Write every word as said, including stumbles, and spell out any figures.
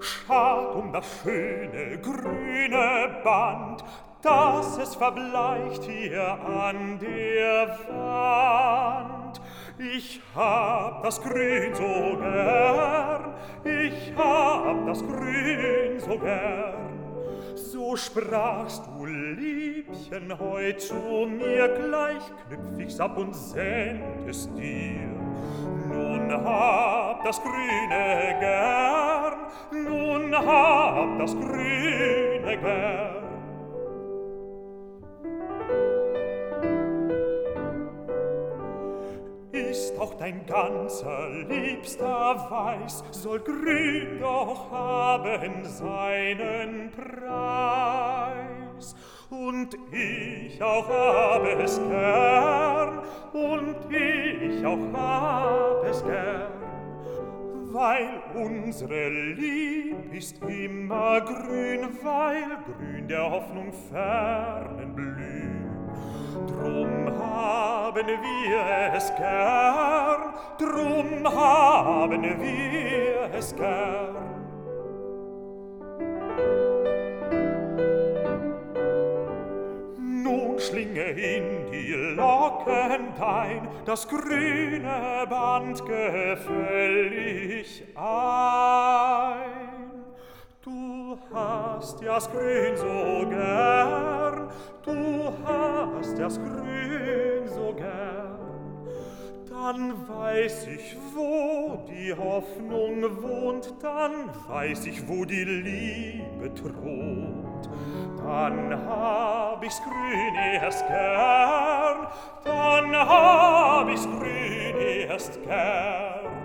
Schad um das schöne grüne Band, dass es verbleicht hier an der Wand. Ich hab das Grün so gern, ich hab das Grün so gern. So sprachst du, Liebchen, heut zu mir, gleich knüpf ich's ab und send es dir. Nun hab das Grüne gern, nun hab das Grüne gern. Ist auch dein ganzer liebster Weiß, soll grün doch haben seinen Preis. Und ich auch hab es gern, und ich auch hab es gern, weil unsere Lieb ist immer grün, weil grün der Hoffnung fernen blüht. Drum haben wir es gern, drum haben wir es gern. Nun schlinge in die Locken dein das grüne Band gefällig ein. Du hast das Grün so gern, du hast das Grün so gern. Dann weiß ich, wo die Hoffnung wohnt, dann weiß ich, wo die Liebe thront. Dann hab ich's Grün erst gern, dann hab ich's Grün erst gern.